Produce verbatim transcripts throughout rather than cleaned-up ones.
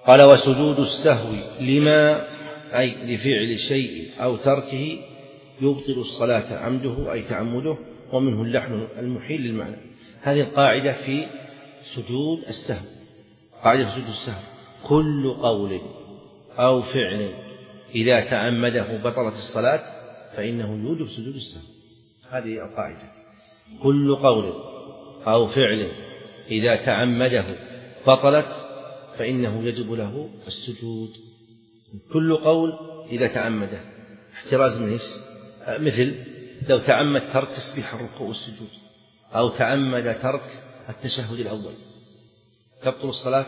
قال وسجود السهو لما أي لفعل شيء أو تركه يبطل الصلاة عمده أي تعمده، ومنه اللحن المحيل للمعنى. هذه القاعدة في سجود السهو. قاعدة سجود السهو: كل قول أو فعل إذا تعمده بطلت الصلاة فإنه يوجب سجود السهو. هذه القاعدة: كل قول أو فعل إذا تعمده بطلت فإنه يجب له السجود. كل قول إذا تعمده احتراز من إيش؟ مثل لو تعمد ترك تسبيح الركوع والسجود، أو تعمد ترك التشهد الأول، تبطل الصلاة.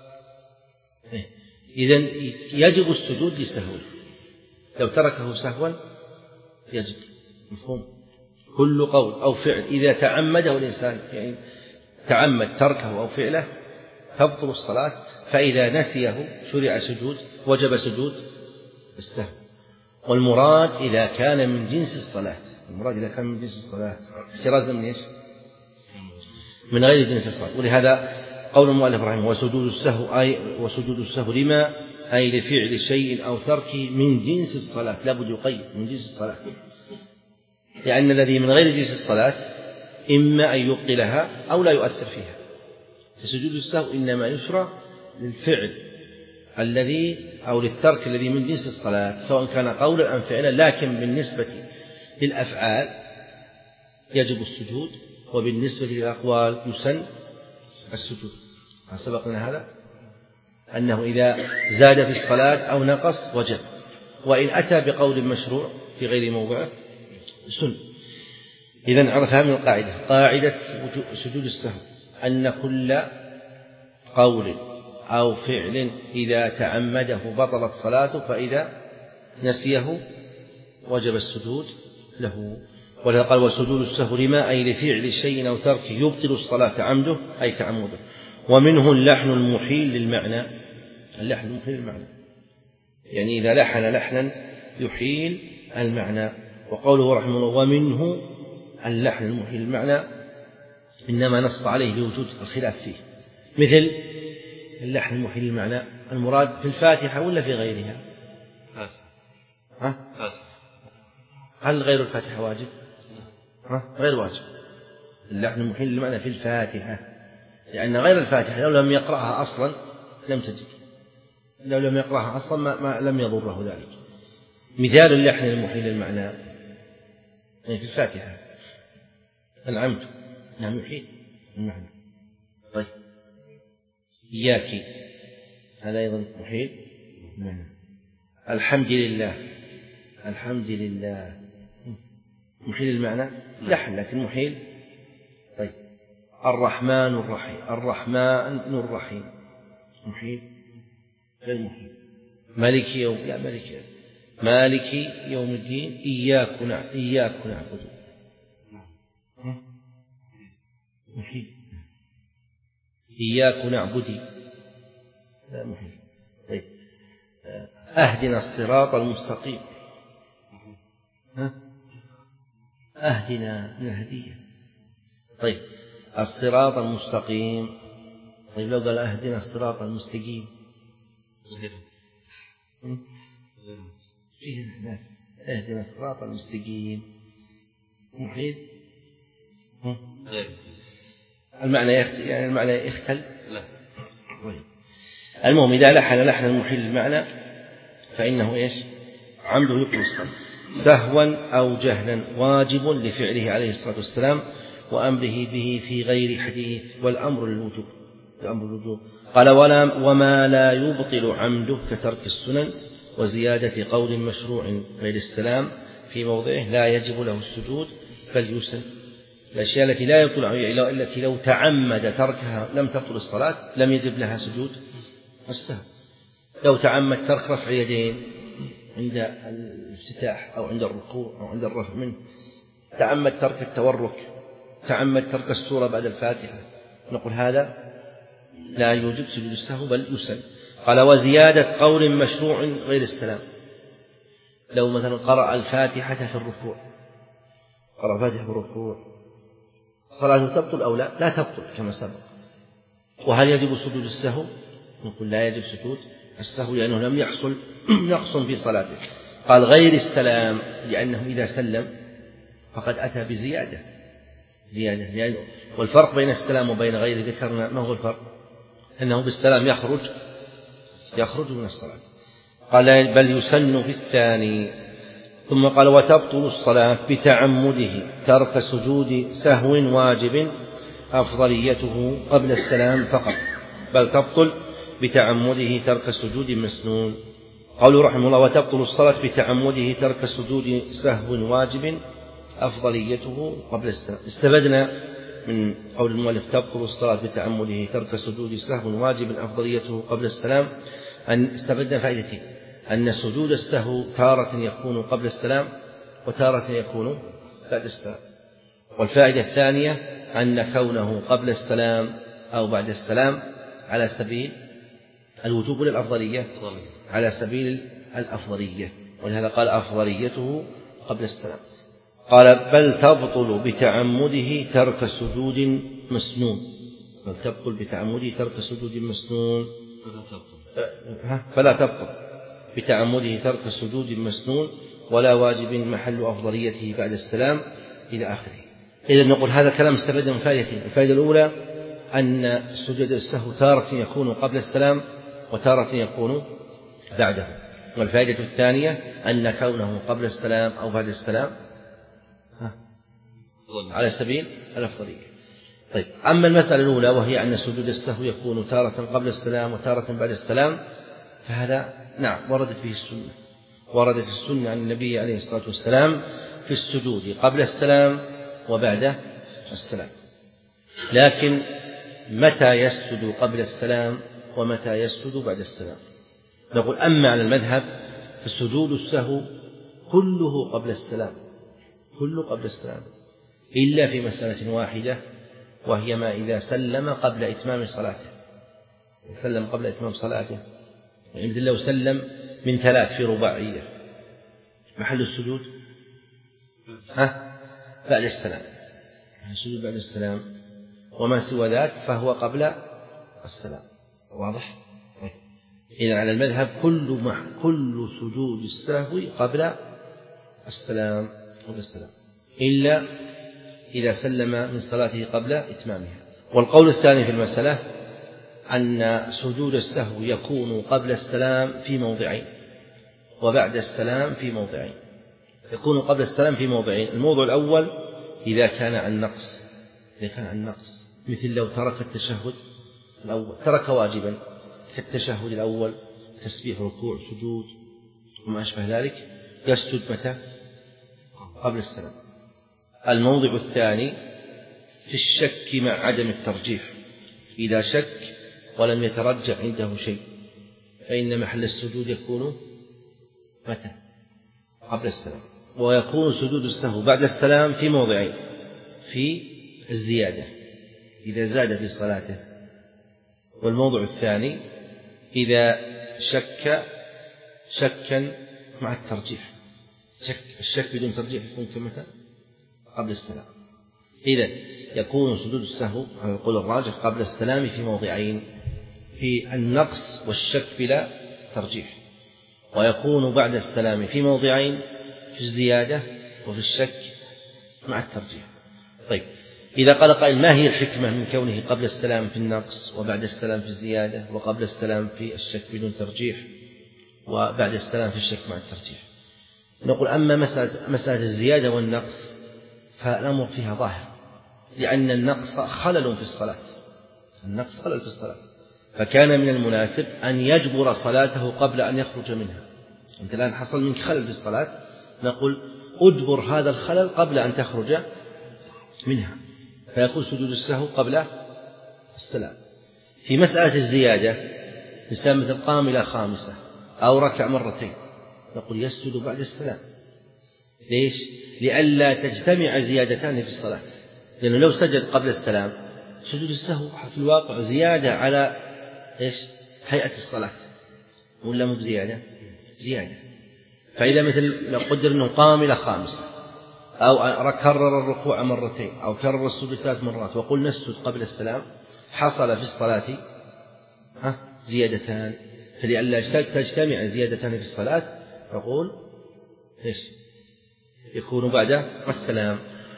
إذن يجب السجود لسهوه، لو تركه سهوا يجب. مفهوم؟ كل قول أو فعل إذا تعمده الإنسان، يعني تعمد تركه أو فعله، تبطل الصلاة، فإذا نسيه شرع سجود، وجب سجود السهو. والمراد إذا كان من جنس الصلاة، المراد إذا كان من جنس الصلاة احترازا من إيش؟ من غير جنس الصلاة. ولهذا قول المؤلف رحمه الله: وسجود السهو أي وسجود السهو لما أي لفعل شيء أو تركه من جنس الصلاة. لا بد يقيد من جنس الصلاة، لأن الذي من غير جنس الصلاة إما أن يبطلها أو لا يؤثر فيها. فسجود السهو إنما يشرع للفعل الذي أو للترك الذي من جنس الصلاة، سواء كان قولا أم فعلا، لكن بالنسبة للأفعال يجب السجود، وبالنسبة للأقوال يسن السجود. سبق لنا هذا أنه إذا زاد في الصلاة أو نقص وجب، وإن أتى بقول مشروع في غير موضعه سن. إذن عرفها من القاعدة، قاعدة سجود السهو: أن كل قول أو فعل إذا تعمده بطلت صلاته، فإذا نسيه وجب السجود له. ولهذا قال: وسجود السهو لما أي لفعل الشيء أو تركه يبطل الصلاة عمده أي تعمده. ومنه اللحن المحيل للمعنى. اللحن المحيل للمعنى يعني إذا لحن لحنا يحيل المعنى. وقوله رحمه الله: ومنه اللحن المحيل للمعنى، إنما نص عليه لوجود الخلاف فيه. مثل اللحن المحيل للمعنى المراد في الفاتحة ولا في غيرها؟ ها؟ هل غير الفاتحة واجب؟ ها؟ غير واجب. اللحن المحيل للمعنى في الفاتحة، لأن غير الفاتحة لو لم يقرأها أصلا لم تجد، لو لم يقرأها أصلا ما, ما لم يضره ذلك. مثال اللحن المحيل للمعنى يعني في الفاتحة العمد، نعم يحيل المعنى. طيب إياك هذا أيضا محيل المعنى. الحمد لله، الحمد لله محيل المعنى لحن لكن محيل. طيب الرحمن الرحيم، الرحمن الرحيم محيل غير محيل. مالك يوم لا مالك يوم. مالك يوم الدين إياك نعبد إياك نعبد محيل. إياك نعبدي لا محيل. طيب أهدنا الصراط المستقيم. ها؟ أهدنا من الهدية. طيب الصراط المستقيم. طيب لو قال أهدنا الصراط المستقيم فيه هناك أهدنا الصراط المستقيم محيل. المعنى يختل، يعني المعنى يختل. لا. المهم إذا لحن لحن المحيل المعنى فإنه إيش؟ عمده يبطل الصلاة سهوا أو جهلا، واجب لفعله عليه الصلاة والسلام وأمره به في غير حديث، والأمر للوجوب. الأمر للوجوب. قال: ولا وما لا يبطل عمده كترك السنن وزيادة قول مشروع غير السلام في موضعه لا يجب له السجود بل يسن. الأشياء التي لا يبطل التي لو تعمد تركها لم تبطل الصلاة لم يجب لها سجود السهو. لو تعمد ترك رفع يدين عند الافتتاح أو عند الركوع أو عند الرفع منه، تعمد ترك التورك، تعمد ترك السورة بعد الفاتحة، نقول هذا لا يوجب سجود السهو بل يسن. قال: وزيادة قول مشروع غير السلام. لو مثلا قرأ الفاتحة في الركوع، قرأ الفاتحة في الركوع، صلاته تبطل أو لا؟ لا تبطل كما سبق. وهل يجب سجود السهو؟ نقول لا يجب سجود السهو لأنه لم يحصل نقص في صلاته. قال غير السلام لأنه إذا سلم فقد أتى بزيادة زيادة يعني والفرق بين السلام وبين غيره ذكرنا ما هو الفرق؟ أنه بالسلام يخرج يخرج من الصلاة. قال بل يسن في الثاني. ثم قال وتبطل الصلاة بتعمده ترك سجود سهو واجب أفضليته قبل السلام فقط، بل تبطل بتعمده ترك سجود مسنون. قوله رحمه الله وتبطل الصلاة بتعمده ترك سجود سهو واجب أفضليته قبل السلام. استفدنا من قول المؤلف تبطل الصلاة بتعمده ترك سجود سهو واجب أفضليته قبل السلام أن استفدنا فائدتين: أن سجود السهو تارة يكون قبل السلام وتارة يكون بعد السلام. والفائدة الثانية أن كونه قبل السلام أو بعد السلام على سبيل الوجوب للأفضلية على سبيل الأفضلية، ولهذا قال أفضليته قبل السلام. قال بل تبطل بتعمده ترك سجود مسنون، بل تبطل بتعمده ترك سجود مسنون فلا تبطل بتعمده ترك سجود مسنون ولا واجب محل أفضليته بعد السلام إلى آخره. إذا نقول هذا كلام استفاد من فائدتين: الفائدة الأولى أن سجود السهو تارة يكون قبل السلام وتارة يكون بعده، والفائدة الثانية أن كونه قبل السلام أو بعد السلام على سبيل الأفضلية. طيب، أما المسألة الأولى وهي أن سجود السهو يكون تارة قبل السلام وتارة بعد السلام، فهذا نعم وردت به السنة، وردت السنة عن النبي عليه الصلاة والسلام في السجود قبل السلام وبعد السلام. لكن متى يسجد قبل السلام ومتى يسجد بعد السلام؟ نقول أما على المذهب فسجود السهو كله قبل السلام، كله قبل السلام إلا في مسألة واحدة، وهي ما إذا سلم قبل إتمام صلاته، سلم قبل إتمام صلاته، يعني مثل لو سلم من ثلاث في رباعية محل السجود ها بعد السلام، السجود بعد السلام، وما سوى ذلك فهو قبل السلام. واضح؟ إذن على المذهب كل مع كل سجود السهو قبل السلام قبل السلام إلا إذا سلم من صلاته قبل إتمامها. والقول الثاني في المسألة أن سجود السهو يكون قبل السلام في موضعين وبعد السلام في موضعين. يكون قبل السلام في موضعين: الموضع الأول إذا كان عن نقص، إذا كان عن نقص مثل لو ترك التشهد الأول، ترك واجبا كالتشهد الأول، تسبيح ركوع سجود وما أشبه ذلك، يسجد متى؟ قبل السلام. الموضع الثاني في الشك مع عدم الترجيح، إذا شك ولم يترجح عنده شيء فإن محل السجود يكون متى؟ قبل السلام. ويكون سجود السهو بعد السلام في موضعين: في الزيادة إذا زاد في صلاته، والموضع الثاني إذا شك شكا مع الترجيح. شك الشك بدون ترجيح يكون كمتى؟ قبل السلام. إذا يكون سجود السهو على القول الراجح قبل السلام في موضعين: في النقص والشك بلا ترجيح، ويكون بعد السلام في موضعين: في الزيادة وفي الشك مع الترجيح. طيب، إذا قال قائل ما هي الحكمة من كونه قبل السلام في النقص وبعد السلام في الزيادة وقبل السلام في الشك بدون ترجيح وبعد السلام في الشك مع الترجيح؟ نقول أما مسألة, مسألة الزيادة والنقص فالأمر فيها ظاهر، لأن النقص خلل في الصلاة، النقص خلل في الصلاة، فكان من المناسب أن يجبر صلاته قبل أن يخرج منها. أنت الآن حصل منك خلل في الصلاة، نقول أجبر هذا الخلل قبل أن تخرج منها، فيكون سجود السهو قبل السلام. في مسألة الزيادة إنسان مثل قام إلى خامسة أو ركع مرتين، نقول يسجد بعد السلام. ليش؟ لئلا تجتمع زيادتان في الصلاة، لأنه لو سجد قبل السلام سجود السهو في الواقع زيادة على إيش؟ هيئة الصلاة، ولا مو بزيادة؟ زيادة. فإذا مثل لو قدر أنه قام إلى خامسة أو كرر الركوع مرتين أو كرر السجود ثلاث مرات وقل نسجد قبل السلام، حصل في الصلاة زيادتان، فلئلا تجتمع زيادتان في الصلاة نقول إيش يكون بعد السلام.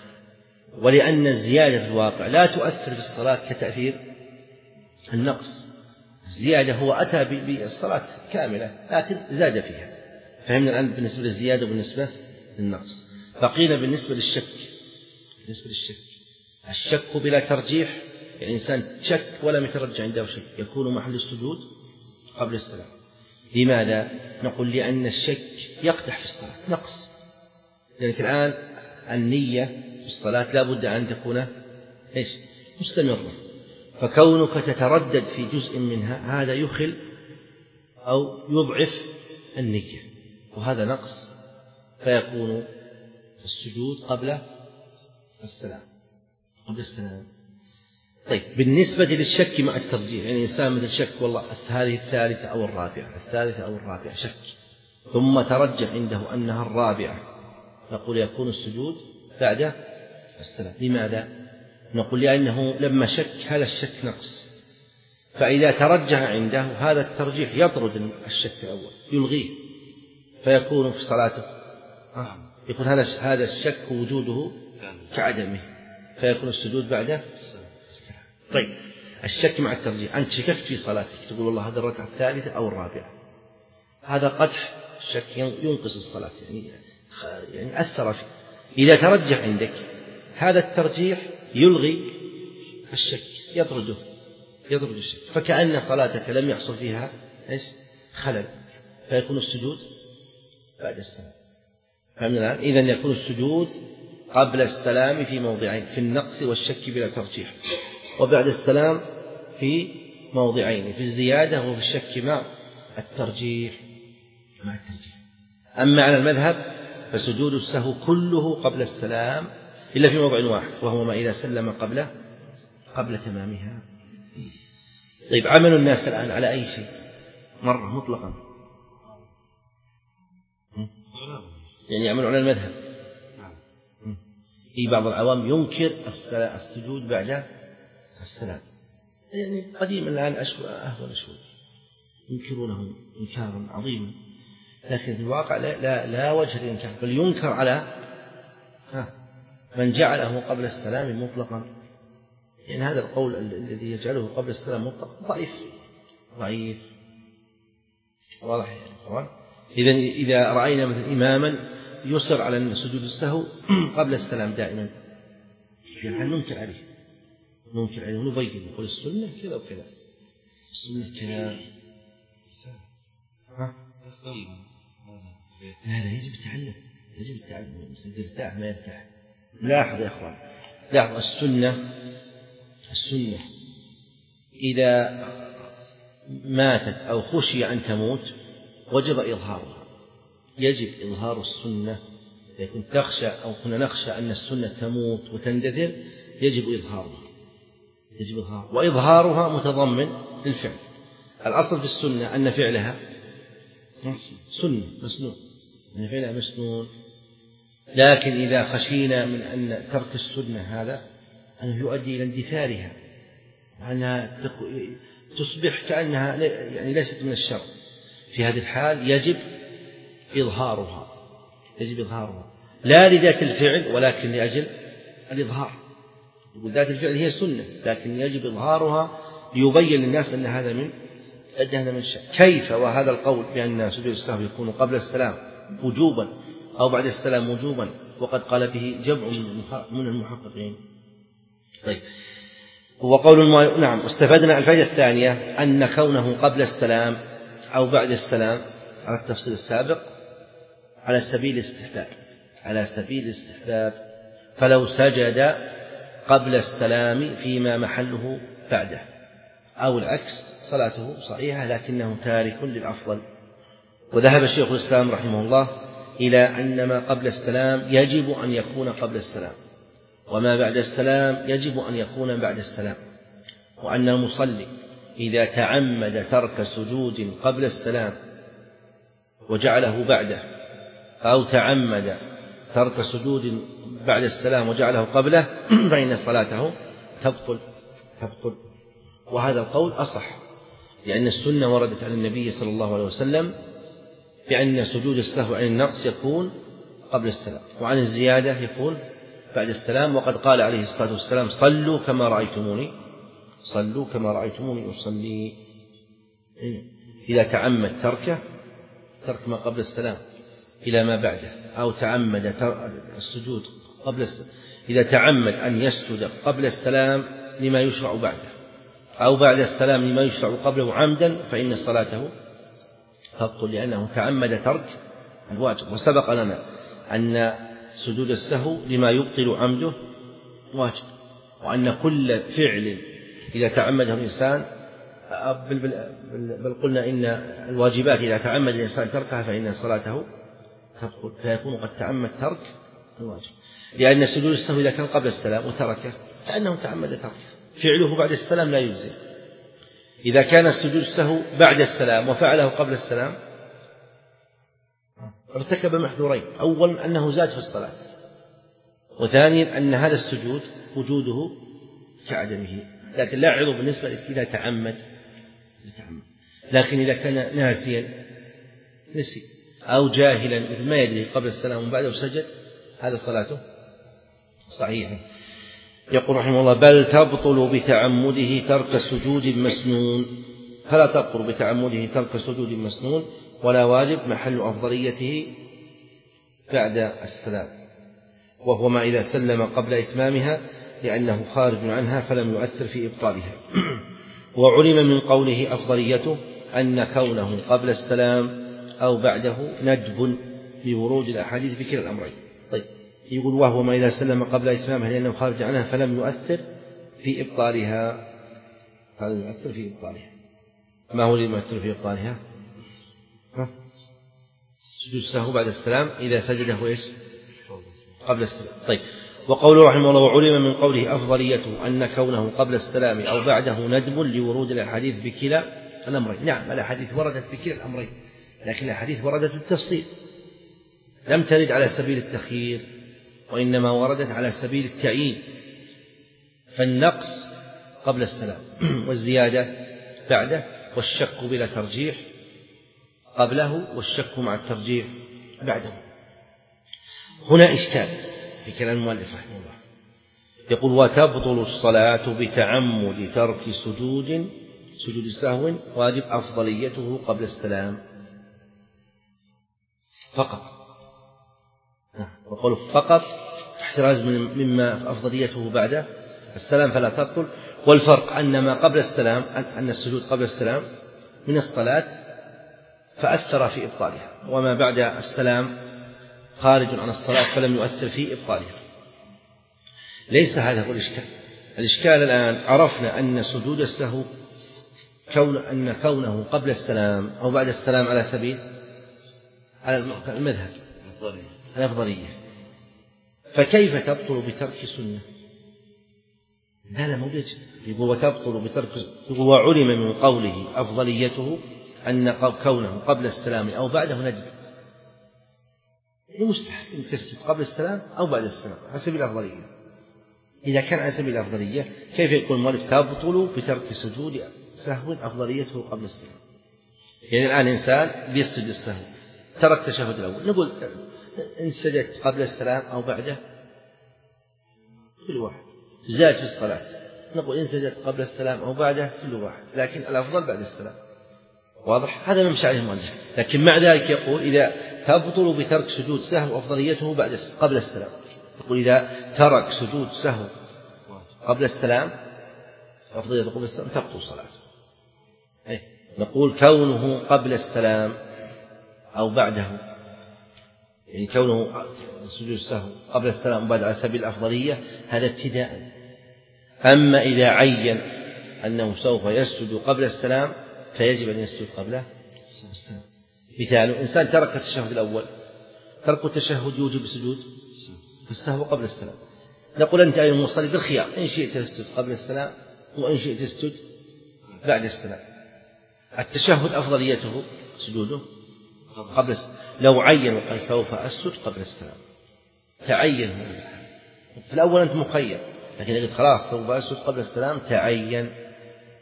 ولأن الزيادة في الواقع لا تؤثر في الصلاة كتأثير النقص. الزيادة هو أتى بالصلاة كاملة لكن زاد فيها. فهمنا الآن بالنسبة للزيادة وبالنسبة للنقص. بقينا بالنسبة للشك. بالنسبة للشك الشك بلا ترجيح، يعني إنسان شك ولم يترجع عنده شيء، يكون محل السجود قبل السلام. لماذا؟ نقول لأن الشك يقدح في الصلاة نقص. لأنك الآن النية في الصلاة لا بد أن تكون إيش مستمرة، فكونك تتردد في جزء منها هذا يخل أو يضعف النية، وهذا نقص، فيكون السجود قبل السلام قبل السلام. طيب بالنسبة للشك مع الترجيح، يعني إنسان مثل شك والله هذه الثالثة أو الرابعة، الثالثة أو الرابعة شك، ثم ترجح عنده أنها الرابعة، نقول يكون السجود بعد السلام. لماذا؟ نقول لأنه لما شك هذا الشك نقص، فإذا ترجح عنده هذا الترجيح يطرد الشك الأول يلغيه، فيكون في صلاته يكون هذا هذا الشك وجوده كعدمه، فيكون السجود بعد السلام. طيب الشك مع الترجيح، أنت شككت في صلاتك تقول والله هذا الركعة الثالثة أو الرابعة، هذا قدح الشك ينقص الصلاة، يعني يعني أثر فيه. إذا ترجح عندك هذا الترجيح يلغي الشك يطرده يطرد الشك، فكأن صلاتك لم يحصل فيها إيش خلل، فيكون السجود بعد السلام. فهمنا الآن؟ إذن يكون السجود قبل السلام في موضعين، في النقص والشك بلا ترجيح، وبعد السلام في موضعين، في الزيادة وفي الشك مع الترجيح مع الترجيح. أما على المذهب فسجود السهو كله قبل السلام إلا في موضع واحد، وهو ما إذا سلم قبل قبل تمامها. طيب عمل الناس الآن على أي شيء مرة مطلقا، يعني يعملون على المذهب. في بعض العوام ينكر السجود بعد السلام، يعني قديما الآن أهون شوي ينكرونه إنكارا عظيما، لكن في الواقع لا, لا, لا وجه للإنكار، بل ينكر على من جعله قبل السلام مطلقا. يعني هذا القول الذي يجعله قبل السلام مطلقا ضعيف ضعيف واضح يعني طبعا. إذا إذا رأينا مثل إماما يصر على سجود السهو قبل السلام دائما، يعني ننكر عليه ننكر عليه ونبين نقول السنة كذا وكذا، السنة كذا. ها؟ لا لا يجب التعلم يجب التعلم يرتاح ما يرتاح. لاحظ يا أخوان، لاحظ السنة السنة إذا ماتت أو خشي أن تموت وجب إظهارها، يجب إظهار السنة. إذا كنت تخشى أو كنا نخشى أن السنة تموت وتندثر يجب إظهارها يجب إظهارها وإظهارها متضمن للفعل. الأصل في السنة أن فعلها سنة مسنون، أن فعلها مسنون، لكن إذا خشينا من أن ترك السنة هذا أنه يؤدي إلى اندثارها، أنها تصبح كأنها يعني ليست من الشرع، في هذه الحال يجب إظهارها يجب إظهارها لا لذات الفعل ولكن لأجل الإظهار. ذات الفعل هي سنة لكن يجب إظهارها ليبين للناس أن هذا من أدهن من الشيء. كيف وهذا القول بأن سجود السهو يكون قبل السلام وجوبا أو بعد السلام وجوبا وقد قال به جمع من المحققين. طيب هو قول المؤلف. نعم استفدنا الفائدة الثانية أن كونه قبل السلام أو بعد السلام على التفصيل السابق على سبيل الاستحباب على سبيل الاستحباب فلو سجد قبل السلام فيما محله بعده أو العكس صلاته صحيحة لكنه تارك للأفضل. وذهب شيخ الإسلام رحمه الله إلى أن ما قبل السلام يجب أن يكون قبل السلام وما بعد السلام يجب أن يكون بعد السلام، وأن المصلي إذا تعمد ترك سجود قبل السلام وجعله بعده أو تعمد ترك سجود بعد السلام وجعله قبله فإن صلاته تبطل تبطل وهذا القول أصح، لأن السنة وردت عن النبي صلى الله عليه وسلم بأن سجود السهو عن النقص يكون قبل السلام، وعن الزيادة يكون بعد السلام. وقد قال عليه الصلاة والسلام: صلوا كما رأيتموني صلوا كما رأيتموني أصلي. إذا تعمد تركه ترك ما قبل السلام إلى ما بعده، أو تعمد السجود قبل السلام، إذا تعمد أن يسجد قبل السلام لما يشرع بعده أو بعد السلام لما يشرع قبله عمدا، فإن صلاته تبطل، لأنه تعمد ترك الواجب. وسبق لنا أن سجود السهو لما يبطل عمده واجب، وأن كل فعل إذا تعمده الإنسان، بل, بل, بل, بل قلنا إن الواجبات إذا تعمد الإنسان تركها فإن صلاته تبطل، فيكون قد تعمد ترك الواجب. لأن سجود السهو إذا كان قبل السلام وتركه فإنه تعمد تركه، فعله بعد السلام لا يجزي. إذا كان السجود السهو بعد السلام وفعله قبل السلام ارتكب محذورين: أولا أنه زاد في الصلاة، وثانيا أن هذا السجود وجوده كعدمه، لكن لا يعظ بالنسبة إذا تعمد. لكن إذا كان ناسيا نسي أو جاهلا مثل ما يدري قبل السلام وبعده سجد، هذا صلاته صحيحة. يقول رحمه الله: بل تبطل بتعمده ترك سجود مسنون، فلا تبطل بتعمده ترك سجود مسنون ولا واجب، محل أفضليته بعد السلام، وهو ما إذا سلم قبل إتمامها لأنه خارج عنها فلم يؤثر في إبطالها. وعلم من قوله أفضليته أن كونه قبل السلام أو بعده ندب لورود الأحاديث بكلا الأمرين. طيب، يقول: وهو ما إذا سلم قبل إتمامها لأنه خارج عنها فلم يؤثر في إبطالها. فلم يؤثر في إبطالها. ما هو اللي يؤثر في إبطالها؟ سجود السهو بعد السلام إذا سجده إيش؟ قبل السلام. طيب، وقوله رحمه الله: وعلم من قوله أفضليته أن كونه قبل السلام أو بعده ندب لورود الأحاديث بكلا الأمرين. نعم، الأحاديث وردت بكلا الأمرين، لكن الأحاديث وردت بالتفصيل، لم ترد على سبيل التخيير، وإنما وردت على سبيل التعيين. فالنقص قبل السلام والزيادة بعده، والشك بلا ترجيح قبله والشك مع الترجيح بعده. هنا إشكال في كلام المؤلف رحمه الله، يقول: وتبطل الصلاة بتعمد ترك سجود سجود سهو واجب أفضليته قبل السلام فقط. وقول فقط احتراز مما أفضليته بعد السلام فلا تبطل. والفرق أن ما قبل السلام، أن السجود قبل السلام من الصلاة فأثر في إبطالها، وما بعد السلام خارج عن الصلاة فلم يؤثر في إبطالها. ليس هذا هو الإشكال. الإشكال الآن عرفنا أن سجود السهو كون أن كونه قبل السلام أو بعد السلام على سبيل على المذهب الأفضلية، فكيف تبطل بترك سنة؟ لا لا موجود. يقول: وتبطل بترك، يقول: وعلم من قوله أفضليته أن كونه قبل السلام أو بعده ندب. مستحيل أن تسجد قبل السلام أو بعد السلام على سبيل الأفضلية. إذا كان على سبيل الأفضلية كيف يكون المؤلف تبطل بترك سجود سهو أفضليته قبل السلام؟ يعني الآن إنسان بيسجد السهو، ترك التشهد الأول، نقول إن سجدت قبل السلام أو بعده كل واحد، زاد في الصلاة، نقول إن سجدت قبل السلام أو بعده كل واحد، لكن الأفضل بعد السلام. واضح؟ هذا ممشي عليه المؤلف. لكن مع ذلك يقول: إذا تبطل بترك سجود سهو أفضليته بعد قبل السلام، يقول: إذا ترك سجود سهو قبل السلام أفضليته قبل السلام تبطل صلاته. أي نقول: كونه قبل السلام أو بعده، يعني كونه سجود السهو قبل السلام وبعد على سبيل الأفضلية هذا ابتداء. أما إذا عين أنه سوف يسجد قبل السلام فيجب أن يسجد قبل السلام. مثال: إنسان ترك التشهد الأول، ترك التشهد يوجب السجود فالسهو قبل السلام، نقول: أنت أيها المصلي بالخيار، إن شئت تسجد قبل السلام وإن شئت تسجد بعد السلام. التشهد أفضليته سجوده قبل السلام. لو عين وقال سوف أسجد قبل السلام تعين. في الأول أنت مخير، لكن إذا قلت خلاص سوف أسجد قبل السلام تعين،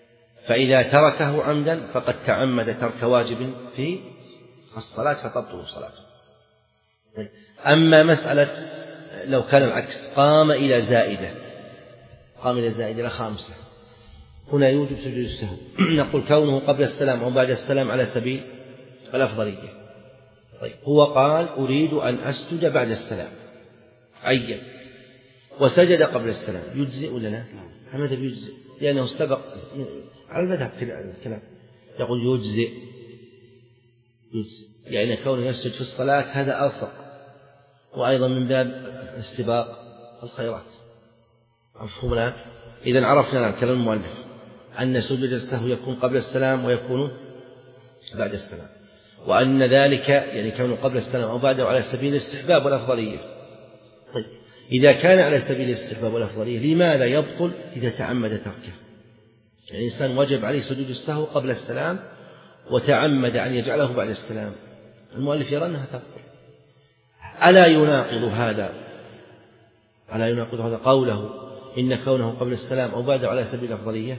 فإذا تركه عمدا فقد تعمد ترك واجب في الصلاة فتبطل صلاته. أما مسألة لو كان العكس، قام إلى زائدة قام إلى زائدة خامسة، هنا يوجب سجود السهو. نقول كونه قبل السلام أو بعد السلام على سبيل الأفضلية. طيب هو قال أريد أن أسجد بعد السلام، عين وسجد قبل السلام، يجزئ لنا؟ هذا يجزئ لأنه استبق على المذهب في الكلام، يقول يجزئ يجزئ يعني كونه يسجد في الصلاة هذا أرفق، وأيضا من باب استباق الخيرات. مفهوم الآن؟ إذن عرفنا كلام المؤلف أن سجود السهو يكون قبل السلام ويكون بعد السلام، وأن ذلك يعني كونه قبل السلام أو بعده على سبيل الاستحباب والأفضلية. طيب إذا كان على سبيل الاستحباب والأفضلية لماذا يبطل إذا تعمد تركه؟ يعني الإنسان وجب عليه سجود السهو قبل السلام وتعمد أن يجعله بعد السلام، المؤلف يرى أنها تبطل. ألا يناقض هذا ألا يناقض هذا قوله إن كونه قبل السلام أو بعده على سبيل الأفضلية؟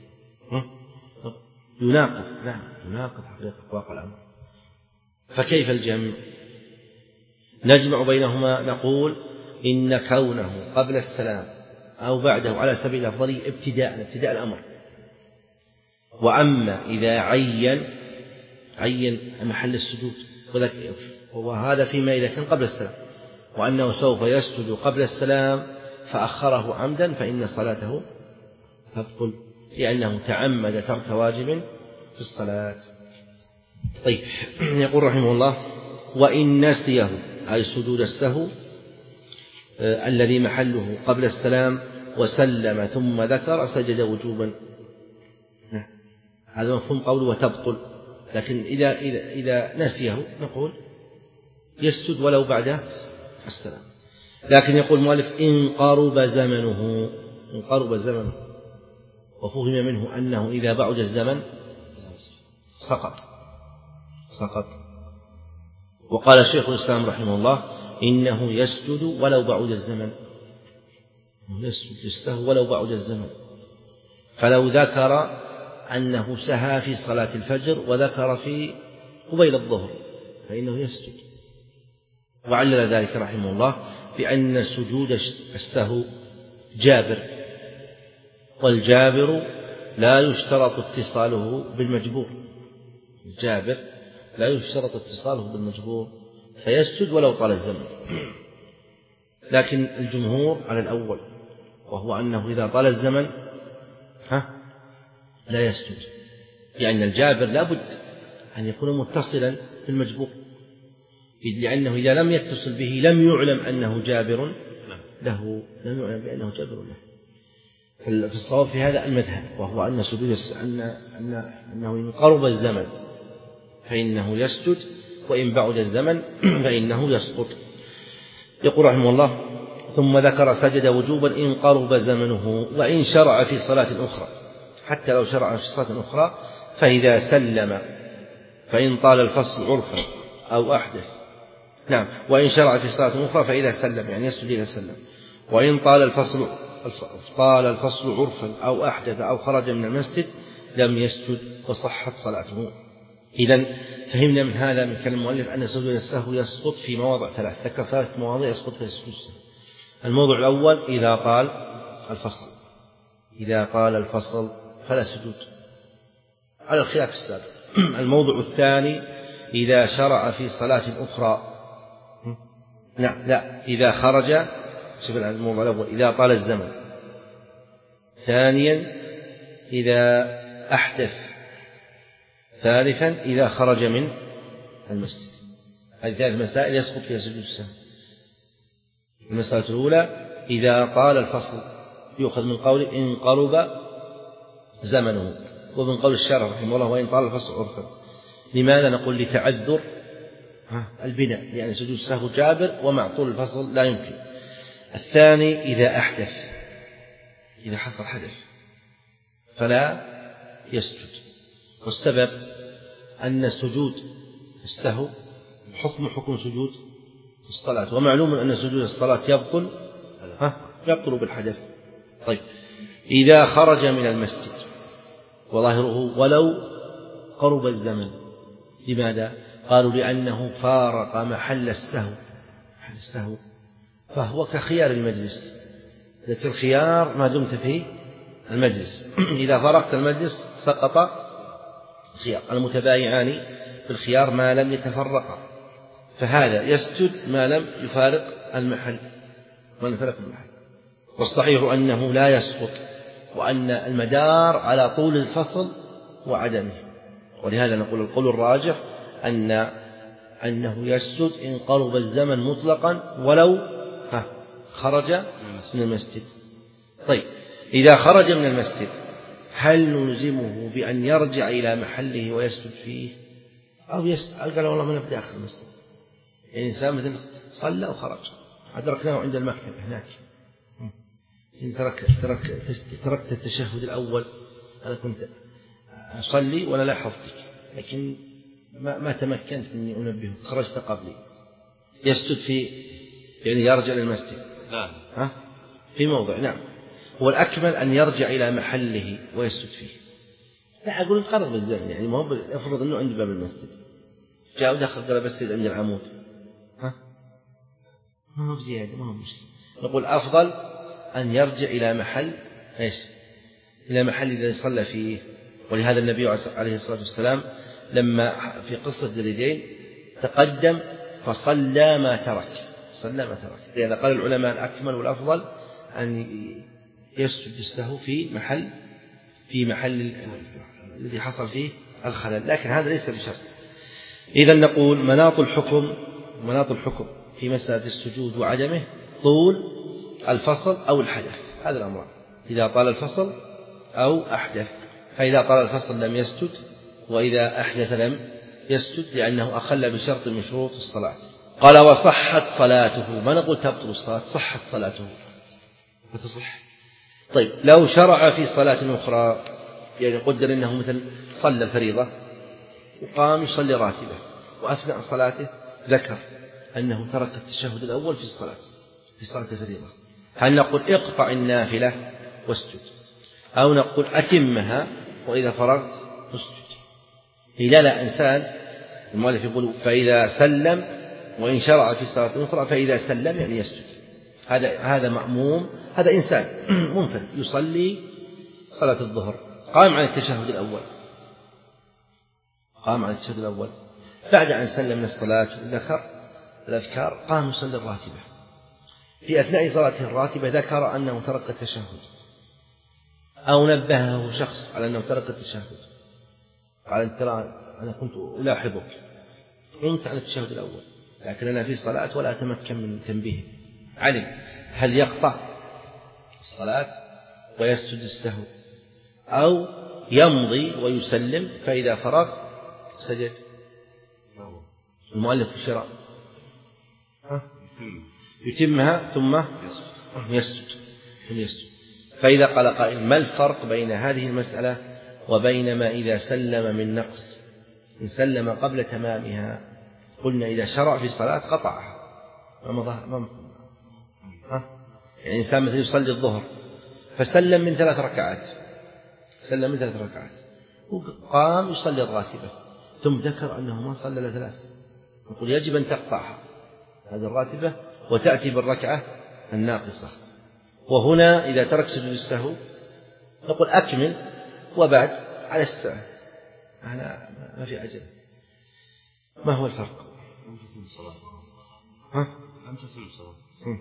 يناقض، نعم يناقض حقيقة واقع الأمر. فكيف الجمع؟ نجمع بينهما، نقول إن كونه قبل السلام أو بعده على سبيل الأفضلية ابتداء ابتداء الأمر، وأما إذا عين عين محل السجود وهذا فيما إذا كان قبل السلام، وأنه سوف يسجد قبل السلام فأخره عمدا فإن صلاته تبطل لأنه تعمد ترك واجب في الصلاة. طيب يقول رحمه الله وإن نسيه أي سجود السهو آه الذي محله قبل السلام وسلم ثم ذكر سجد وجوبا. هذا مفهوم قوله وتبطل، لكن إذا, إذا, إذا نسيه نقول يسجد ولو بعد السلام. لكن يقول المؤلف إن قرب زمنه إن قرب زمنه وفهم منه أنه إذا بعد الزمن سقط سقط وقال الشيخ الإسلام رحمه الله إنه يسجد ولو بعد الزمن، يسجد للسهو ولو بعد الزمن. فلو ذكر أنه سهى في صلاة الفجر وذكر في قبيل الظهر فإنه يسجد، وعلل ذلك رحمه الله بأن سجود السهو جابر، والجابر لا يشترط اتصاله بالمجبور، الجابر لا يشترط اتصاله بالمجبور فيسجد ولو طال الزمن. لكن الجمهور على الأول، وهو أنه إذا طال الزمن ها لا يسجد، لأن الجابر لا بد أن يكون متصلا بالمجبور، لأنه إذا لم يتصل به لم يعلم أنه جابر له لم يعلم بأنه جابر له. في الصواب في هذا المذهب، وهو أن سجود أن أن أنه إن قرب الزمن فإنه يسجد، وإن بعد الزمن فإنه يسقط. يقول رحمه الله ثم ذكر سجد وجوبا إن قرب زمنه وإن شرع في صلاة أخرى، حتى لو شرع في صلاة أخرى فإذا سلم فإن طال الفصل عرفا أو أحدث نعم وإن شرع في صلاة أخرى فإذا سلم يعني يسجد إذا سلم، وإن طال الفصل طال الفصل عرفا أو أحدث أو خرج من المسجد لم يسجد وصحت صلاته. إذن فهمنا من هذا من كلام المؤلف أن سجود السهو يسقط في مواضع ثلاث، ذكر ثلاث مواضع يسقط في سجود السهو. الموضوع الأول إذا طال الفصل، إذا طال الفصل فلا سجود على الخلاف السابق. الموضوع الثاني إذا شرع في صلاة أخرى نعم لا إذا خرج، شوف الموضوع الأول إذا طال الزمن، ثانيا إذا أحدث، ثالثا إذا خرج من المسجد. هذه ثلاث مسائل يسقط فيها سجود السهو. المسألة الأولى إذا طال الفصل يؤخذ من قول إن قرب زمنه، ومن قول الشارع رحمه الله وإن طال الفصل عرفا. لماذا نقول؟ لتعذر البناء، لأن يعني سجود السهو جابر ومع طول الفصل لا يمكن. الثاني إذا أحدث، إذا حصل حدث فلا يسجد، والسبب أن سجود السهو حكم حكم سجود الصلاة، ومعلوم أن سجود الصلاة يبطل ها يبطل بالحدث. طيب إذا خرج من المسجد وظاهره ولو قرب الزمن. لماذا؟ قالوا لأنه فارق محل السهو، محل السهو فهو كخيار المجلس، لكن الخيار ما دمت في المجلس، إذا فرقت المجلس سقط الخيار. المتبايعان في الخيار ما لم يتفرقا، فهذا يسجد ما لم يفارق المحل، ما لم يفارق المحل. والصحيح أنه لا يسقط، وأن المدار على طول الفصل وعدمه. ولهذا نقول القول الراجح أن أنه يسجد إن قرب الزمن مطلقا ولو خرج من المسجد. طيب إذا خرج من المسجد هل نلزمه بأن يرجع إلى محله ويسجد فيه، أو يسأل قال والله من بداخل المسجد؟ يعني إنسان مثل صلى وخرج، أدركناه عند المكتب هناك، إن ترك ترك تركت التشهد الأول، أنا كنت أصلي ولا لاحظتك، لكن ما, ما تمكنت مني أنبهك، خرجت قبلي، يسجد في يعني يرجع للمسجد؟ لا، ها في موضع. نعم، هو الأكمل أن يرجع إلى محله ويسجد فيه. لا أقول قرب الزمن، يعني ما هو افرض أنه عند باب المسجد، جاء ودخل قال بسجد عند العمود، ها ما هو بزيادة، ما هو مشكلة. نقول أفضل أن يرجع إلى محل إيش؟ إلى محل الذي صلى فيه. ولهذا النبي عليه الصلاة والسلام لما في قصة الجليدين تقدم فصلى ما ترك، صلى ما ترك. لذا قال العلماء الأكمل والأفضل أن يسجد السهو في محل في محل الذي حصل فيه الخلل، لكن هذا ليس بشرط. إذا نقول مناط الحكم مناط الحكم في مسألة السجود وعدمه طول الفصل أو الحدث، هذا الأمر، إذا طال الفصل أو أحدث. فإذا طال الفصل لم يسجد، وإذا أحدث لم يسجد، لأنه أخل بشرط من شروط الصلاة. قال وصحت صلاته، ما نقول تبطل الصلاة، صحت صلاته فتصح. طيب لو شرع في صلاة أخرى، يعني قدر أنه مثل صلى الفريضة وقام يصلي راتبة، وأثناء صلاته ذكر أنه ترك التشهد الأول في الصلاة في صلاة الفريضة، هل نقول اقطع النافلة واسجد، أو نقول أتمها وإذا فرغت اسجد؟ لا لا، إنسان المؤلف يقول فإذا سلم، وإن شرع في صلاة أخرى فإذا سلم يعني يسجد. هذا هذا مأموم، هذا إنسان منفرد يصلي صلاة الظهر، قام عن التشهد الأول قام عن التشهد الأول بعد أن سلم من الصلاة ذكر الأذكار، قام يصلي الراتبة، في أثناء صلاته الراتبة ذكر أنه ترك التشهد، أو نبهه شخص على أنه ترك التشهد، قال ترى أنا كنت ألاحظك قمت عن التشهد الأول، لكن أنا في صلاة ولا أتمكن من تنبيه، علم هل يقطع الصلاة ويسجد السهو، أو يمضي ويسلم فإذا فرغ سجد؟ المؤلف في الشرع يتمها ثم يسجد يسجد. فإذا قال قائل ما الفرق بين هذه المسألة وبين ما إذا سلم من نقص؟ إن سلم قبل تمامها قلنا إذا شرع في صلاة قطعها، ما يعني إنسان مثل يصلي الظهر فسلم من ثلاث ركعات سلم من ثلاث ركعات وقام يصلي الراتبة، ثم ذكر أنه ما صلى إلا ثلاث، نقول يجب أن تقطعها هذه الراتبة وتأتي بالركعة الناقصة. وهنا إذا ترك سجود السهو نقول أكمل وبعد على الساعة، أنا ما في أجل. ما هو الفرق؟ لم تتم الصلاة. ها؟ لم تتم الصلاة.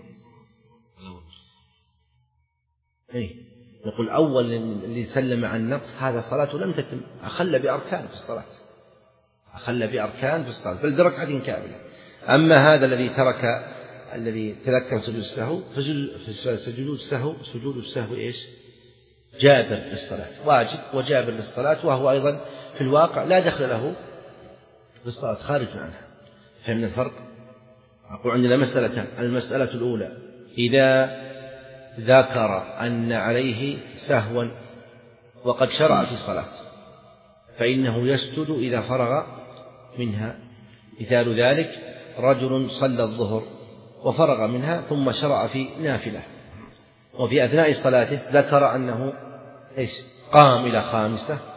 إيه، نقول أول اللي سلم عن نقص هذا صلاته لم تتم، أخل بأركان في الصلاة أخل بأركان في الصلاة بل بركعة كاملة. أما هذا الذي ترك الذي تذكر سجود السهو فسجود السهو سجود السهو إيش؟ جابر للصلاة، واجب وجابر للصلاة، وهو أيضا في الواقع لا دخل له في الصلاة، خارج عنها. فهمنا الفرق؟ أقول عندنا مسألتان، المسألة الأولى إذا ذكر أن عليه سهوا وقد شرع في صلاة فإنه يسجد إذا فرغ منها. مثال ذلك رجل صلى الظهر وفرغ منها ثم شرع في نافلة، وفي أثناء صلاته ذكر أنه إيش؟ قام إلى خامسة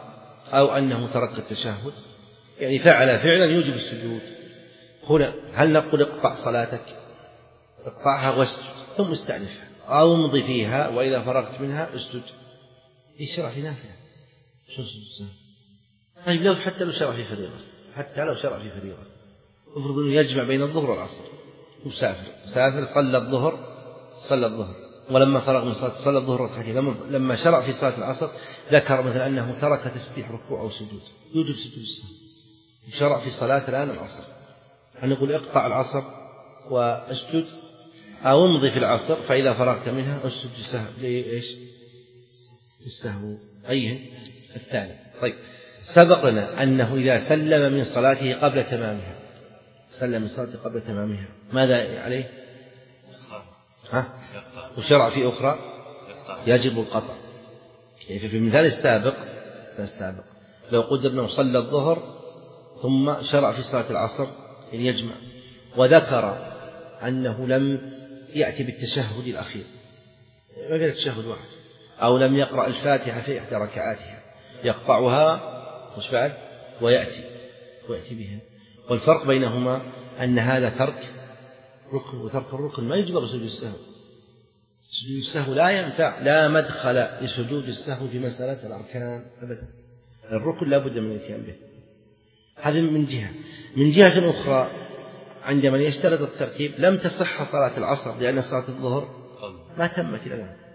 أو أنه ترك التشهد، يعني فعل فعلا يوجب السجود. هنا هل نقول اقطع صلاتك، اقطعها واسجد ثم استأنفها، أو امضي فيها وإذا فرغت منها اسجد؟ يشرع في نافلة شو سجد؟ طيب لو حتى لو شرع في فريضة، حتى لو شرع في فريضة، افرض أنه يجمع بين الظهر والعصر، مسافر مسافر صلى الظهر صلى الظهر ولما فرغ من صلاة صلى الظهر ركعتين، لما لما شرع في صلاة العصر ذكر مثلا أنه ترك تسبيح ركوع أو سجود، يوجب سجود السهو. شرع في صلاة الآن العصر، هل نقول اقطع العصر واسجد، أو امضي في العصر فإذا فرغت منها اسجد سهو؟ ليش السهو؟ أيه الثاني. طيب سبق لنا أنه إذا سلم من صلاته قبل تمامها، سلم من صلاته قبل تمامها ماذا عليه؟ ها؟ وشرع في أخرى يجب القطع. يعني في المثال السابق السابق لو قدرنا صلى الظهر ثم شرع في صلاة العصر يعني يجمع، وذكر أنه لم يأتي بالتشهد الأخير، ما قال التشهد واحد، أو لم يقرأ الفاتحة في إحدى ركعاتها، يقطعها مش بعد ويأتي ويأتي بها. والفرق بينهما أن هذا ترك ركن، وترك الركن ما يجبر سجود السهو. سجود السهو لا ينفع، لا مدخل لسجود السهو في مسألة الأركان أبدا، الركن لا بد من الاتيان به. هذا من جهة. من جهة أخرى عندما يشترط الترتيب لم تصح صلاة العصر لأن صلاة الظهر ما تمت الآن،